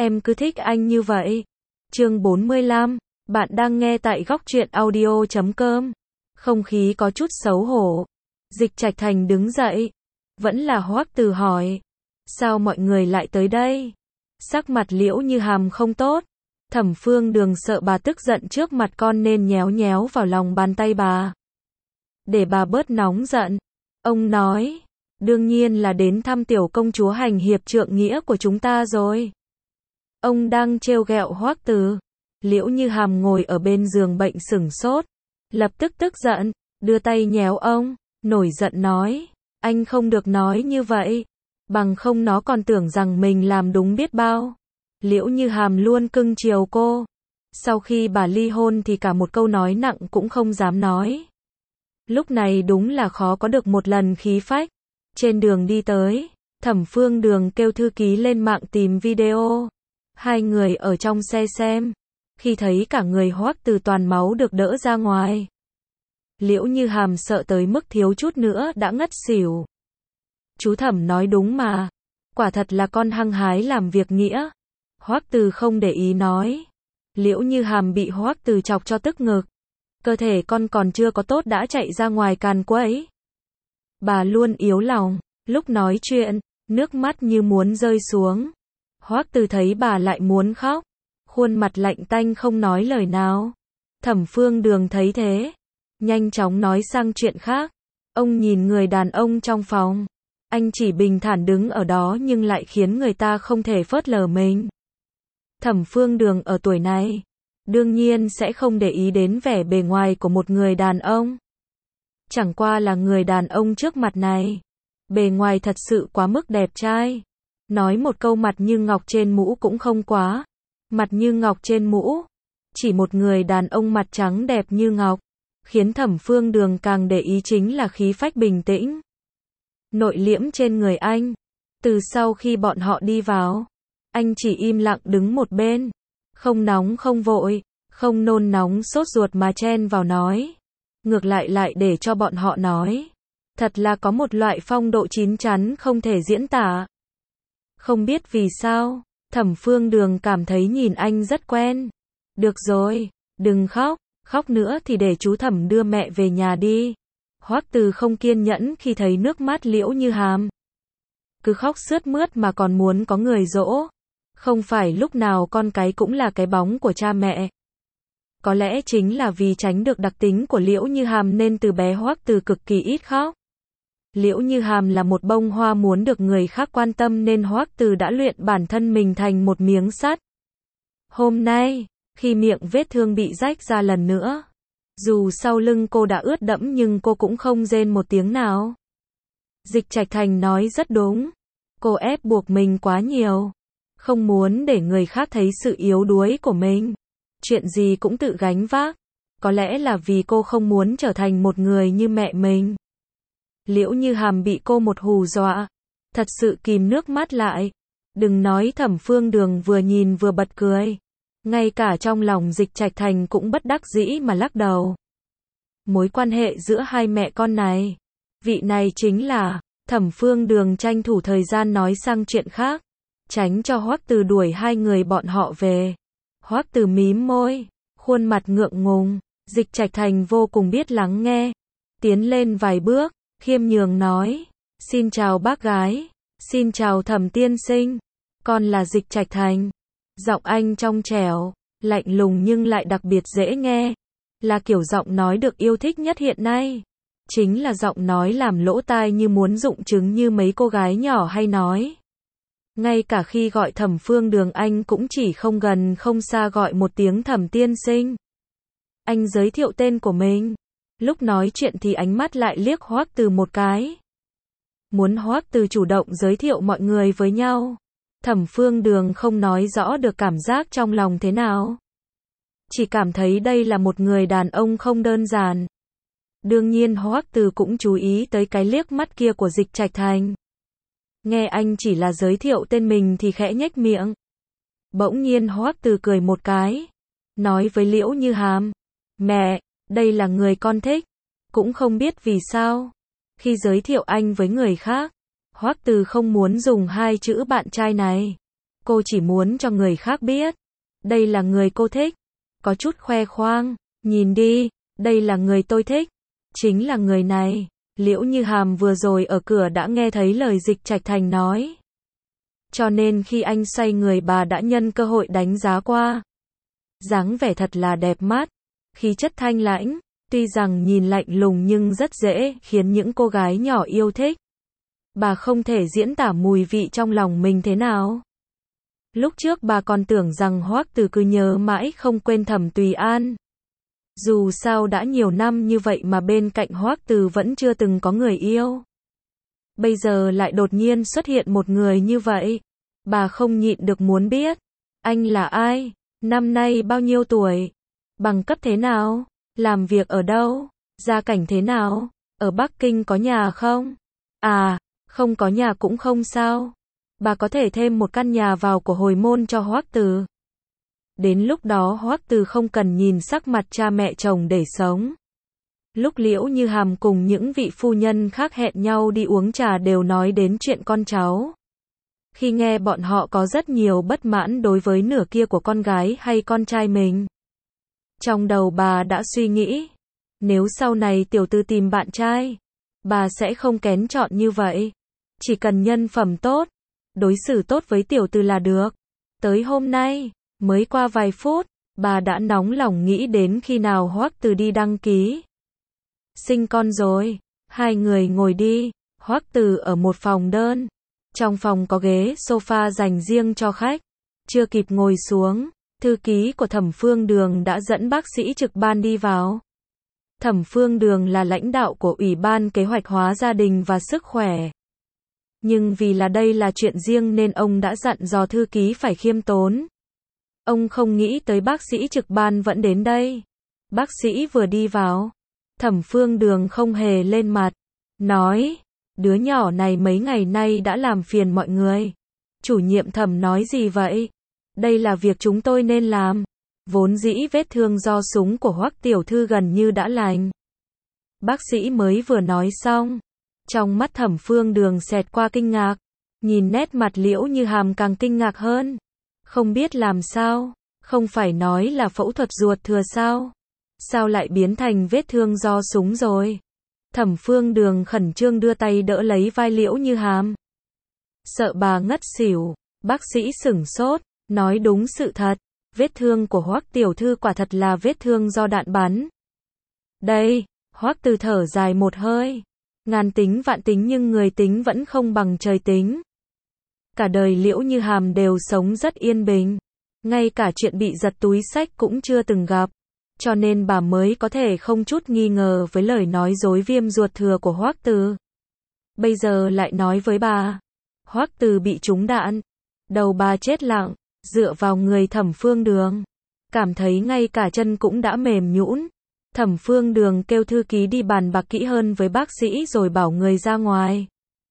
Em cứ thích anh như vậy. Chương 45, bạn đang nghe tại góc truyện audio.com. Không khí có chút xấu hổ. Dịch Trạch Thành đứng dậy. Vẫn là Hoắc Từ hỏi. Sao mọi người lại tới đây? Sắc mặt Liễu Như Hàm không tốt. Thẩm Phương Đường sợ bà tức giận trước mặt con nên nhéo nhéo vào lòng bàn tay bà. Để bà bớt nóng giận. Ông nói. Đương nhiên là đến thăm tiểu công chúa hành hiệp trượng nghĩa của chúng ta rồi. Ông đang trêu ghẹo Hoắc Từ. Liễu Như Hàm ngồi ở bên giường bệnh sửng sốt. Lập tức tức giận. Đưa tay nhéo ông. Nổi giận nói. Anh không được nói như vậy. Bằng không nó còn tưởng rằng mình làm đúng biết bao. Liễu Như Hàm luôn cưng chiều cô. Sau khi bà ly hôn thì cả một câu nói nặng cũng không dám nói. Lúc này đúng là khó có được một lần khí phách. Trên đường đi tới, Thẩm Phương Đường kêu thư ký lên mạng tìm video. Hai người ở trong xe xem. Khi thấy cả người Hoắc Từ toàn máu được đỡ ra ngoài. Liễu Như Hàm sợ tới mức thiếu chút nữa đã ngất xỉu. Chú Thẩm nói đúng mà. Quả thật là con hăng hái làm việc nghĩa. Hoắc Từ không để ý nói. Liễu Như Hàm bị Hoắc Từ chọc cho tức ngực. Cơ thể con còn chưa có tốt đã chạy ra ngoài càn quấy. Bà luôn yếu lòng. Lúc nói chuyện, nước mắt như muốn rơi xuống. Hoắc Từ thấy bà lại muốn khóc. Khuôn mặt lạnh tanh không nói lời nào. Thẩm Phương Đường thấy thế. Nhanh chóng nói sang chuyện khác. Ông nhìn người đàn ông trong phòng. Anh chỉ bình thản đứng ở đó nhưng lại khiến người ta không thể phớt lờ mình. Thẩm Phương Đường ở tuổi này, đương nhiên sẽ không để ý đến vẻ bề ngoài của một người đàn ông. Chẳng qua là người đàn ông trước mặt này. Bề ngoài thật sự quá mức đẹp trai. Nói một câu mặt như ngọc trên mũ cũng không quá. Mặt như ngọc trên mũ. Chỉ một người đàn ông mặt trắng đẹp như ngọc. Khiến Thẩm Phương Đường càng để ý chính là khí phách bình tĩnh. Nội liễm trên người anh. Từ sau khi bọn họ đi vào, anh chỉ im lặng đứng một bên. Không nóng không vội, không nôn nóng sốt ruột mà chen vào nói. Ngược lại để cho bọn họ nói. Thật là có một loại phong độ chín chắn không thể diễn tả. Không biết vì sao, Thẩm Phương Đường cảm thấy nhìn anh rất quen. Được rồi, đừng khóc, khóc nữa thì để chú Thẩm đưa mẹ về nhà đi. Hoắc Từ không kiên nhẫn khi thấy nước mắt Liễu Như Hàm. Cứ khóc sướt mướt mà còn muốn có người dỗ. Không phải lúc nào con cái cũng là cái bóng của cha mẹ. Có lẽ chính là vì tránh được đặc tính của Liễu Như Hàm nên từ bé Hoắc Từ cực kỳ ít khóc. Liễu Như Hàm là một bông hoa muốn được người khác quan tâm nên Hoắc Từ đã luyện bản thân mình thành một miếng sắt. Hôm nay, khi miệng vết thương bị rách ra lần nữa, dù sau lưng cô đã ướt đẫm nhưng cô cũng không rên một tiếng nào. Dịch Trạch Thành nói rất đúng. Cô ép buộc mình quá nhiều. Không muốn để người khác thấy sự yếu đuối của mình. Chuyện gì cũng tự gánh vác. Có lẽ là vì cô không muốn trở thành một người như mẹ mình. Liễu Như Hàm bị cô một hù dọa. Thật sự kìm nước mắt lại. Đừng nói Thẩm Phương Đường vừa nhìn vừa bật cười. Ngay cả trong lòng Dịch Trạch Thành cũng bất đắc dĩ mà lắc đầu. Mối quan hệ giữa hai mẹ con này. Vị này chính là. Thẩm Phương Đường tranh thủ thời gian nói sang chuyện khác. Tránh cho Hoắc Từ đuổi hai người bọn họ về. Hoắc Từ mím môi. Khuôn mặt ngượng ngùng. Dịch Trạch Thành vô cùng biết lắng nghe. Tiến lên vài bước. Khiêm nhường nói. Xin chào bác gái. Xin chào Thẩm tiên sinh. Con là Dịch Trạch Thành. Giọng anh trong trẻo, lạnh lùng nhưng lại đặc biệt dễ nghe. Là kiểu giọng nói được yêu thích nhất hiện nay. Chính là giọng nói làm lỗ tai như muốn rụng trứng như mấy cô gái nhỏ hay nói. Ngay cả khi gọi Thẩm Phương Đường anh cũng chỉ không gần không xa gọi một tiếng Thẩm tiên sinh. Anh giới thiệu tên của mình. Lúc nói chuyện thì ánh mắt lại liếc Hoắc Từ một cái. Muốn Hoắc Từ chủ động giới thiệu mọi người với nhau. Thẩm Phương Đường không nói rõ được cảm giác trong lòng thế nào. Chỉ cảm thấy đây là một người đàn ông không đơn giản. Đương nhiên Hoắc Từ cũng chú ý tới cái liếc mắt kia của Dịch Trạch Thành. Nghe anh chỉ là giới thiệu tên mình thì khẽ nhếch miệng. Bỗng nhiên Hoắc Từ cười một cái. Nói với Liễu Như Hàm. Mẹ, đây là người con thích. Cũng không biết vì sao. Khi giới thiệu anh với người khác, Hoắc Từ không muốn dùng hai chữ bạn trai này. Cô chỉ muốn cho người khác biết. Đây là người cô thích. Có chút khoe khoang. Nhìn đi, đây là người tôi thích. Chính là người này. Liễu Như Hàm vừa rồi ở cửa đã nghe thấy lời Dịch Trạch Thành nói. Cho nên khi anh xoay người bà đã nhân cơ hội đánh giá qua. Dáng vẻ thật là đẹp mắt. Khí chất thanh lãnh. Tuy rằng nhìn lạnh lùng nhưng rất dễ khiến những cô gái nhỏ yêu thích. Bà không thể diễn tả mùi vị trong lòng mình thế nào. Lúc trước bà còn tưởng rằng Hoắc Từ cứ nhớ mãi không quên Thẩm Tùy An. Dù sao đã nhiều năm như vậy mà bên cạnh Hoắc Từ vẫn chưa từng có người yêu. Bây giờ lại đột nhiên xuất hiện một người như vậy. Bà không nhịn được muốn biết. Anh là ai? Năm nay bao nhiêu tuổi? Bằng cấp thế nào? Làm việc ở đâu? Gia cảnh thế nào? Ở Bắc Kinh có nhà không? À, không có nhà cũng không sao. Bà có thể thêm một căn nhà vào của hồi môn cho Hoắc Từ. Đến lúc đó Hoắc Từ không cần nhìn sắc mặt cha mẹ chồng để sống. Lúc Liễu Như Hàm cùng những vị phu nhân khác hẹn nhau đi uống trà đều nói đến chuyện con cháu. Khi nghe bọn họ có rất nhiều bất mãn đối với nửa kia của con gái hay con trai mình. Trong đầu bà đã suy nghĩ, nếu sau này tiểu tư tìm bạn trai, bà sẽ không kén chọn như vậy. Chỉ cần nhân phẩm tốt, đối xử tốt với tiểu tư là được. Tới hôm nay, mới qua vài phút, bà đã nóng lòng nghĩ đến khi nào Hoắc Từ đi đăng ký. Sinh con rồi, hai người ngồi đi, Hoắc Từ ở một phòng đơn. Trong phòng có ghế sofa dành riêng cho khách. Chưa kịp ngồi xuống, thư ký của Thẩm Phương Đường đã dẫn bác sĩ trực ban đi vào. Thẩm Phương Đường là lãnh đạo của Ủy ban Kế hoạch hóa gia đình và sức khỏe. Nhưng vì là đây là chuyện riêng nên ông đã dặn dò thư ký phải khiêm tốn. Ông không nghĩ tới bác sĩ trực ban vẫn đến đây. Bác sĩ vừa đi vào, Thẩm Phương Đường không hề lên mặt, nói, đứa nhỏ này mấy ngày nay đã làm phiền mọi người. Chủ nhiệm Thẩm nói gì vậy? Đây là việc chúng tôi nên làm. Vốn dĩ vết thương do súng của Hoắc tiểu thư gần như đã lành. Bác sĩ mới vừa nói xong, trong mắt Thẩm Phương Đường xẹt qua kinh ngạc, nhìn nét mặt Liễu Như Hàm càng kinh ngạc hơn. Không biết làm sao, không phải nói là phẫu thuật ruột thừa sao? Sao lại biến thành vết thương do súng rồi? Thẩm Phương Đường khẩn trương đưa tay đỡ lấy vai Liễu Như Hàm. Sợ bà ngất xỉu, bác sĩ sửng sốt, nói đúng sự thật, vết thương của Hoắc tiểu thư quả thật là vết thương do đạn bắn. Đây, Hoắc Từ thở dài một hơi, ngàn tính vạn tính nhưng người tính vẫn không bằng trời tính. Cả đời Liễu Như Hàm đều sống rất yên bình, ngay cả chuyện bị giật túi xách cũng chưa từng gặp, cho nên bà mới có thể không chút nghi ngờ với lời nói dối viêm ruột thừa của Hoắc Từ. Bây giờ lại nói với bà, Hoắc Từ bị trúng đạn, đầu bà chết lặng, dựa vào người Thẩm Phương Đường, cảm thấy ngay cả chân cũng đã mềm nhũn. Thẩm Phương Đường kêu thư ký đi bàn bạc kỹ hơn với bác sĩ rồi bảo người ra ngoài.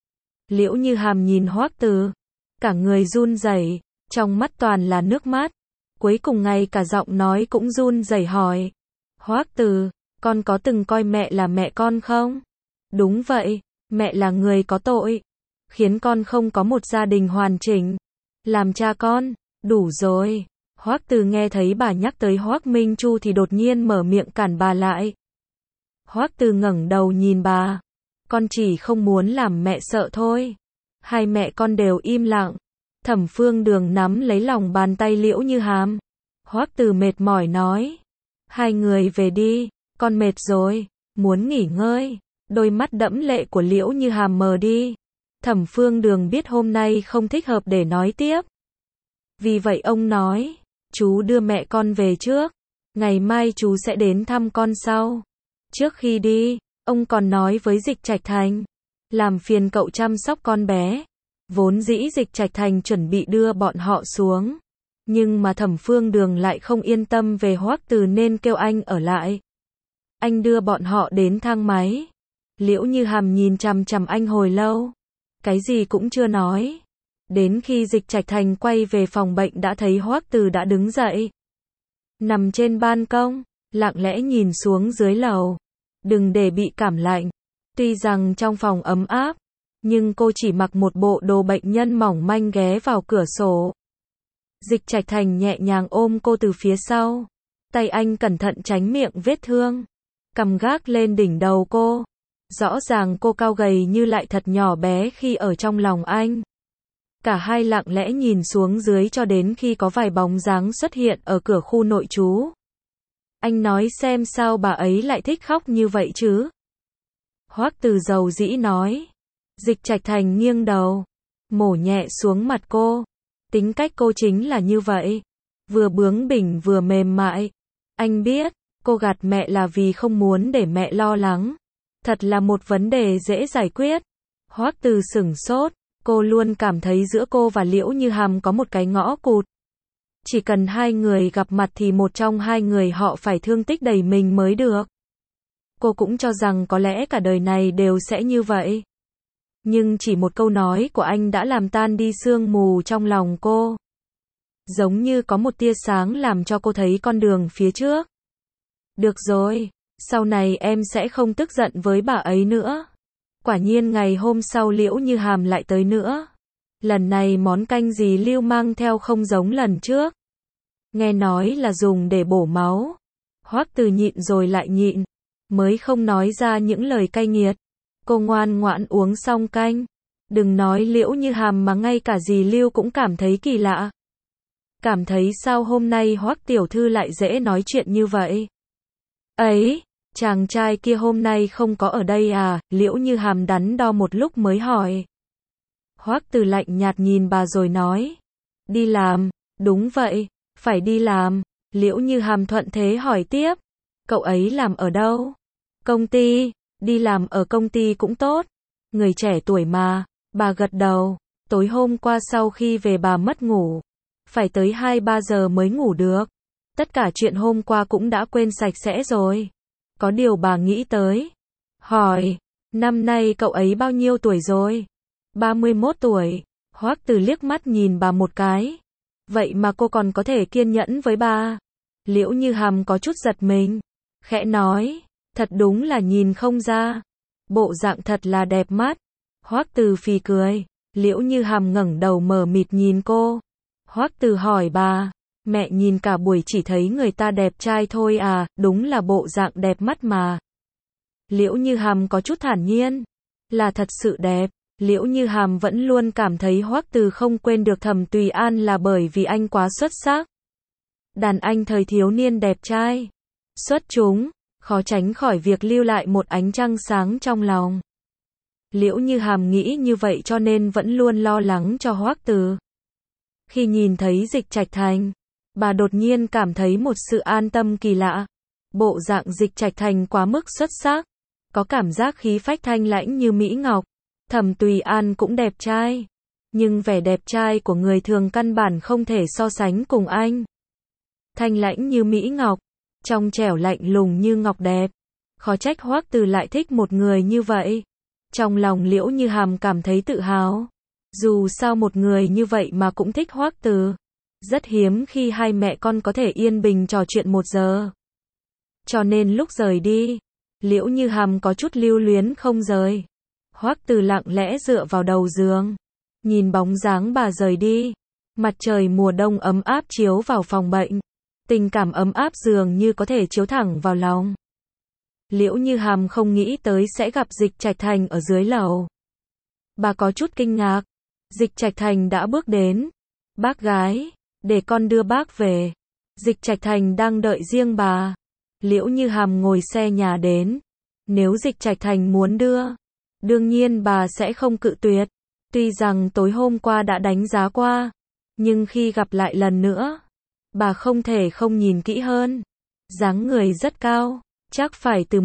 Liễu Như Hàm nhìn Hoắc Từ, cả người run rẩy, trong mắt toàn là nước mắt. Cuối cùng ngay cả giọng nói cũng run rẩy hỏi, Hoắc Từ, con có từng coi mẹ là mẹ con không? Đúng vậy, mẹ là người có tội, khiến con không có một gia đình hoàn chỉnh. Làm cha con, đủ rồi. Hoắc Từ nghe thấy bà nhắc tới Hoắc Minh Chu thì đột nhiên mở miệng cản bà lại. Hoắc Từ ngẩng đầu nhìn bà, con chỉ không muốn làm mẹ sợ thôi. Hai mẹ con đều im lặng. Thẩm Phương Đường nắm lấy lòng bàn tay Liễu Như Hàm. Hoắc Từ mệt mỏi nói, hai người về đi, con mệt rồi, muốn nghỉ ngơi. Đôi mắt đẫm lệ của Liễu Như Hàm mờ đi. Thẩm Phương Đường biết hôm nay không thích hợp để nói tiếp. Vì vậy ông nói, chú đưa mẹ con về trước, ngày mai chú sẽ đến thăm con sau. Trước khi đi, ông còn nói với Dịch Trạch Thành, làm phiền cậu chăm sóc con bé. Vốn dĩ Dịch Trạch Thành chuẩn bị đưa bọn họ xuống, nhưng mà Thẩm Phương Đường lại không yên tâm về Hoắc Từ nên kêu anh ở lại. Anh đưa bọn họ đến thang máy. Liễu Như Hàm nhìn chằm chằm anh hồi lâu, cái gì cũng chưa nói. Đến khi Dịch Trạch Thành quay về phòng bệnh đã thấy Hoắc Từ đã đứng dậy, nằm trên ban công, lặng lẽ nhìn xuống dưới lầu. Đừng để bị cảm lạnh. Tuy rằng trong phòng ấm áp, nhưng cô chỉ mặc một bộ đồ bệnh nhân mỏng manh ghé vào cửa sổ. Dịch Trạch Thành nhẹ nhàng ôm cô từ phía sau. Tay anh cẩn thận tránh miệng vết thương. Cầm gác lên đỉnh đầu cô. Rõ ràng cô cao gầy như lại thật nhỏ bé khi ở trong lòng anh. Cả hai lặng lẽ nhìn xuống dưới cho đến khi có vài bóng dáng xuất hiện ở cửa khu nội trú. Anh nói xem sao bà ấy lại thích khóc như vậy chứ? Hoắc Từ dầu dĩ nói. Dịch Trạch Thành nghiêng đầu, mổ nhẹ xuống mặt cô. Tính cách cô chính là như vậy. Vừa bướng bỉnh vừa mềm mại. Anh biết, cô gạt mẹ là vì không muốn để mẹ lo lắng. Thật là một vấn đề dễ giải quyết. Hoắc Từ sửng sốt, cô luôn cảm thấy giữa cô và Liễu Như Hàm có một cái ngõ cụt. Chỉ cần hai người gặp mặt thì một trong hai người họ phải thương tích đầy mình mới được. Cô cũng cho rằng có lẽ cả đời này đều sẽ như vậy. Nhưng chỉ một câu nói của anh đã làm tan đi sương mù trong lòng cô. Giống như có một tia sáng làm cho cô thấy con đường phía trước. Được rồi, sau này em sẽ không tức giận với bà ấy nữa. Quả nhiên ngày hôm sau Liễu Như Hàm lại tới nữa. Lần này món canh gì Lưu mang theo không giống lần trước. Nghe nói là dùng để bổ máu. Hoắc Từ nhịn rồi lại nhịn, mới không nói ra những lời cay nghiệt. Cô ngoan ngoãn uống xong canh. Đừng nói Liễu Như Hàm mà ngay cả dì Lưu cũng cảm thấy kỳ lạ. Cảm thấy sao hôm nay Hoắc tiểu thư lại dễ nói chuyện như vậy? Ấy, chàng trai kia hôm nay không có ở đây à? Liễu Như Hàm đắn đo một lúc mới hỏi. Hoắc Từ lạnh nhạt nhìn bà rồi nói. Đi làm, đúng vậy, phải đi làm. Liễu Như Hàm thuận thế hỏi tiếp. Cậu ấy làm ở đâu? Công ty, đi làm ở công ty cũng tốt. Người trẻ tuổi mà, bà gật đầu. Tối hôm qua sau khi về bà mất ngủ. Phải tới 2-3 giờ mới ngủ được. Tất cả chuyện hôm qua cũng đã quên sạch sẽ rồi. Có điều bà nghĩ tới. Hỏi, năm nay cậu ấy bao nhiêu tuổi rồi? 31 tuổi. Hoắc Từ liếc mắt nhìn bà một cái. Vậy mà cô còn có thể kiên nhẫn với bà. Liễu Như Hàm có chút giật mình. Khẽ nói, thật đúng là nhìn không ra. Bộ dạng thật là đẹp mắt. Hoắc Từ phì cười. Liễu Như Hàm ngẩng đầu mờ mịt nhìn cô. Hoắc Từ hỏi bà, mẹ nhìn cả buổi chỉ thấy người ta đẹp trai thôi à? Đúng là bộ dạng đẹp mắt mà. Liễu Như Hàm có chút thản nhiên. Là thật sự đẹp. Liễu Như Hàm vẫn luôn cảm thấy Hoắc Từ không quên được Thẩm Tùy An là bởi vì anh quá xuất sắc. Đàn anh thời thiếu niên đẹp trai, xuất chúng, khó tránh khỏi việc lưu lại một ánh trăng sáng trong lòng. Liễu Như Hàm nghĩ như vậy cho nên vẫn luôn lo lắng cho Hoắc Từ. Khi nhìn thấy Dịch Trạch Thành, bà đột nhiên cảm thấy một sự an tâm kỳ lạ. Bộ dạng Dịch Trạch Thành quá mức xuất sắc, có cảm giác khí phách thanh lãnh như Mỹ Ngọc. Thẩm Tùy An cũng đẹp trai, nhưng vẻ đẹp trai của người thường căn bản không thể so sánh cùng anh. Thanh lãnh như Mỹ Ngọc, trong trẻo lạnh lùng như ngọc đẹp. Khó trách Hoắc Từ lại thích một người như vậy. Trong lòng Liễu Như Hàm cảm thấy tự hào. Dù sao một người như vậy mà cũng thích Hoắc Từ. Rất hiếm khi hai mẹ con có thể yên bình trò chuyện 1 giờ. Cho nên lúc rời đi, Liễu Như Hàm có chút lưu luyến không rời. Hoắc Từ lặng lẽ dựa vào đầu giường, nhìn bóng dáng bà rời đi. Mặt trời mùa đông ấm áp chiếu vào phòng bệnh. Tình cảm ấm áp dường như có thể chiếu thẳng vào lòng. Liễu Như Hàm không nghĩ tới sẽ gặp Dịch Trạch Thành ở dưới lầu. Bà có chút kinh ngạc. Dịch Trạch Thành đã bước đến. Bác gái, để con đưa bác về. Dịch Trạch Thành đang đợi riêng bà. Liễu Như Hàm ngồi xe nhà đến. Nếu Dịch Trạch Thành muốn đưa, đương nhiên bà sẽ không cự tuyệt. Tuy rằng tối hôm qua đã đánh giá qua, nhưng khi gặp lại lần nữa, bà không thể không nhìn kỹ hơn. Dáng người rất cao, chắc phải từ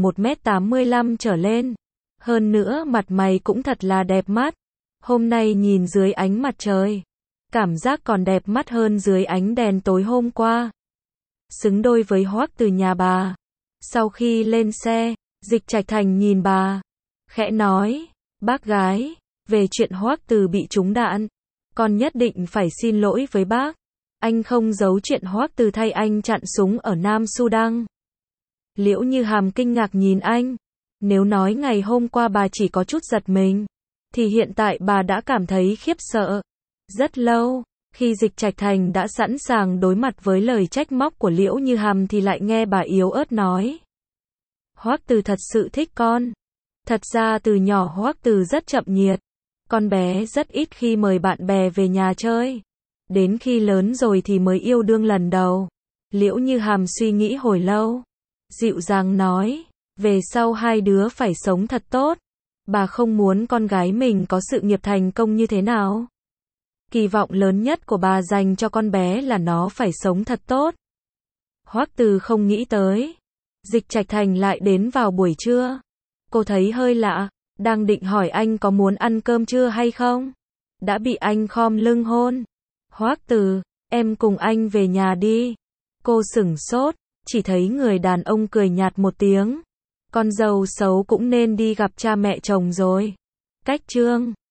1m85 trở lên. Hơn nữa mặt mày cũng thật là đẹp mắt. Hôm nay nhìn dưới ánh mặt trời, cảm giác còn đẹp mắt hơn dưới ánh đèn tối hôm qua. Xứng đôi với Hoắc Từ nhà bà. Sau khi lên xe, Dịch Trạch Thành nhìn bà, khẽ nói, bác gái, về chuyện Hoắc Từ bị trúng đạn, con nhất định phải xin lỗi với bác. Anh không giấu chuyện Hoắc Từ thay anh chặn súng ở Nam Sudan. Liễu Như Hàm kinh ngạc nhìn anh. Nếu nói ngày hôm qua bà chỉ có chút giật mình, thì hiện tại bà đã cảm thấy khiếp sợ. Rất lâu, Khi Dịch Trạch Thành đã sẵn sàng đối mặt với lời trách móc của Liễu Như Hàm thì lại nghe bà yếu ớt nói. Hoắc Từ thật sự thích con. Thật ra từ nhỏ Hoắc Từ rất chậm nhiệt. Con bé rất ít khi mời bạn bè về nhà chơi. Đến khi lớn rồi thì mới yêu đương lần đầu. Liễu Như Hàm suy nghĩ hồi lâu. Dịu dàng nói. Về sau hai đứa phải sống thật tốt. Bà không muốn con gái mình có sự nghiệp thành công như thế nào. Kỳ vọng lớn nhất của bà dành cho con bé là nó phải sống thật tốt. Hoắc Từ không nghĩ tới. Dịch Trạch Thành lại đến vào buổi trưa. Cô thấy hơi lạ, đang định hỏi anh có muốn ăn cơm trưa hay không. Đã bị anh khom lưng hôn. Hoắc Từ, em cùng anh về nhà đi. Cô sửng sốt, chỉ thấy người đàn ông cười nhạt một tiếng. Con dâu xấu cũng nên đi gặp cha mẹ chồng rồi. Cách chương